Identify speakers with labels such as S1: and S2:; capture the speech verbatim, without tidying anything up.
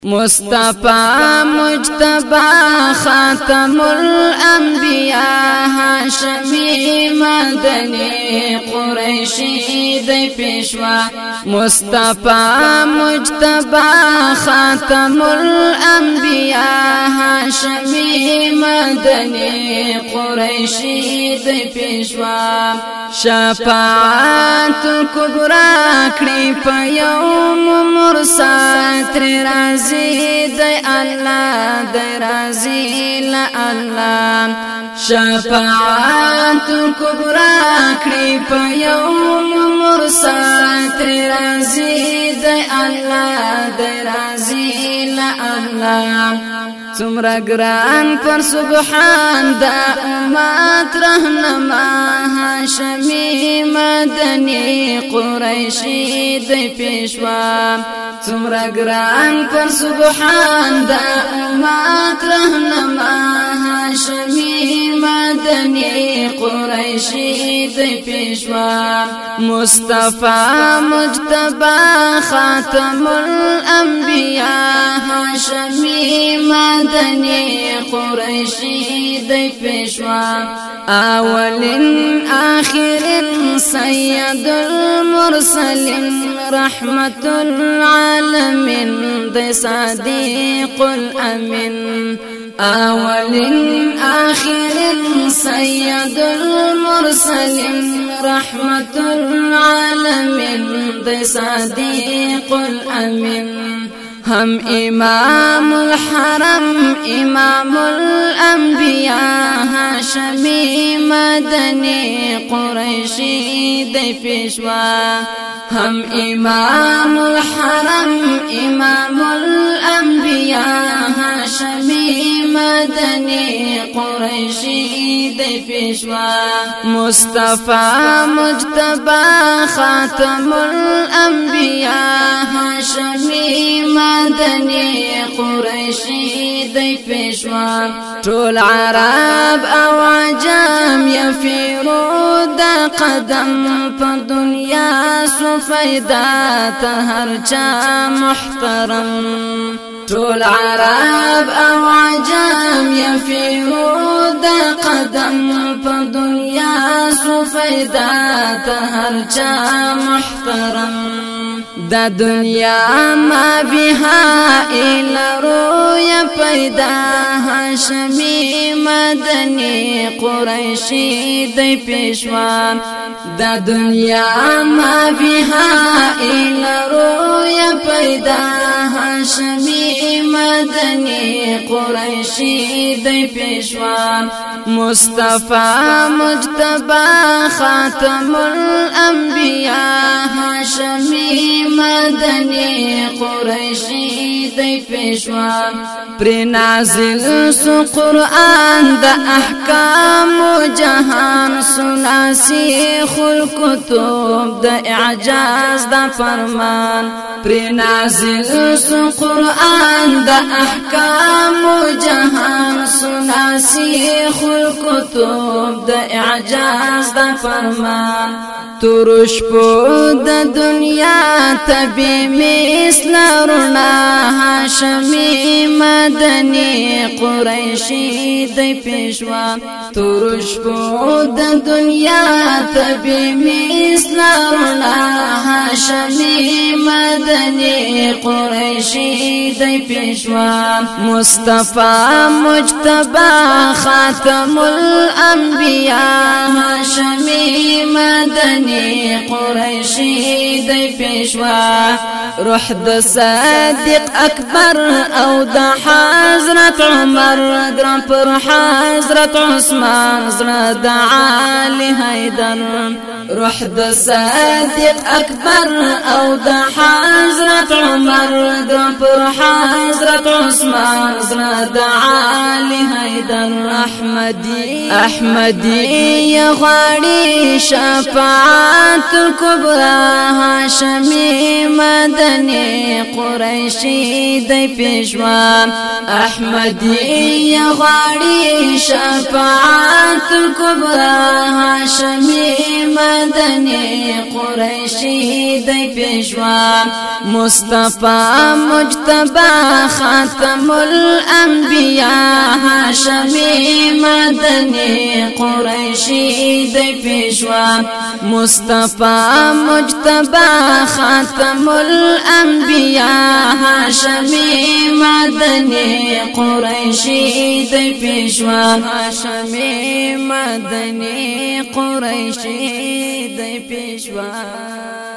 S1: مصطفى مجتبى خاتم الانبیاء هاشمی مدنی قریشی دی پیشوا مصطفى مجتبى خاتم الانبیاء هاشمی مدنی قریشی دی پیشوا شفاعت کبرا کړي په یوم مرسات رازي دی الله دی رازي لا الله شفاعت کبرا کړي په یوم مرسات رازي دی الله دی رازي لا الله څومره ګران پر سبحان دا امت رهنما هاشمی مدنی قریشی دی پیشوا څومره ګران پر سبحان دا امت رهنما هاشمی مدنی قریشی دی پیشوا مصطفى مجتبى خاتم الانبیاء هاشمی مدنی قریشی دی پیشوا اول آخر سید المرسلین رحمت العالمین دی صادق الامین اول آخر سید المرسلین رحمت العالمین دی صادق الامین هم امام الحرم امام الانبیاء هاشمی مدنی قریشی دی پیشوا هم امام الحرم امام الانبیاء هاشمی مدنی قریشی دی پیشوا مصطفى مجتبى خاتم الانبیاء هاشمی مدنی قریشی دی پیشوا ټول عرب او عجم یفیرو دا قدم په دنیا سو فیدا ته هر چا محترم ټول عرب او عجم یفیرو دا قدم په دنیا سو فیدا ته هر چا محترم دا دنیا ما بها الى رویا پیدا هاشمی مدنی قریشی دی پیشوا دا دنیا ما بها الى رویا پیدا هاشمی مدنی قریشی دی پیشوا مصطفى مجتبى خاتم الانبیاء هاشمی مدنی قریشی دی پیشوا پر نازل سو قرآن دا احکام جهان سلاسی خل کتب دا اعجاز دا فرمان پر نازل سو قرآن دا احکام جهان سلاسی خل کتب دا اعجاز دا فرمان ترش پو دا دنیا تبی مثل رنا هاشمی مدنی قریشی دی پیشوا ترش پو دا دنیا تبی مثل رنا هاشمی مدنی قریشی دی پیشوا مصطفى مجتبى خاتم الانبیاء هاشمی مدنی قریشی دی پیشوا روح د صادق اکبر او د حضرت عمر ګران پر حضرت عثمان زړه د علی حیدر روح د صادق اکبر او د حضرت عمر ګران پر حضرت حضرت عثمان زرد علی حیدر احمدی احمدی غاړي شفاعت کبرا هاشمی مدنی قریشی دی پیشوا احمدی غاړي شفاعت کبرا هاشمی مدنی قریشی دی پیشوا مصطفی مجتبی خاتم الانبیاء هاشمی مدنی قریشی دی پیشوا مصطفی مجتبی خاتم الانبیاء هاشمی مدنی قریشی دی پیشوا هاشمی مدنی قریشی دی پیشوا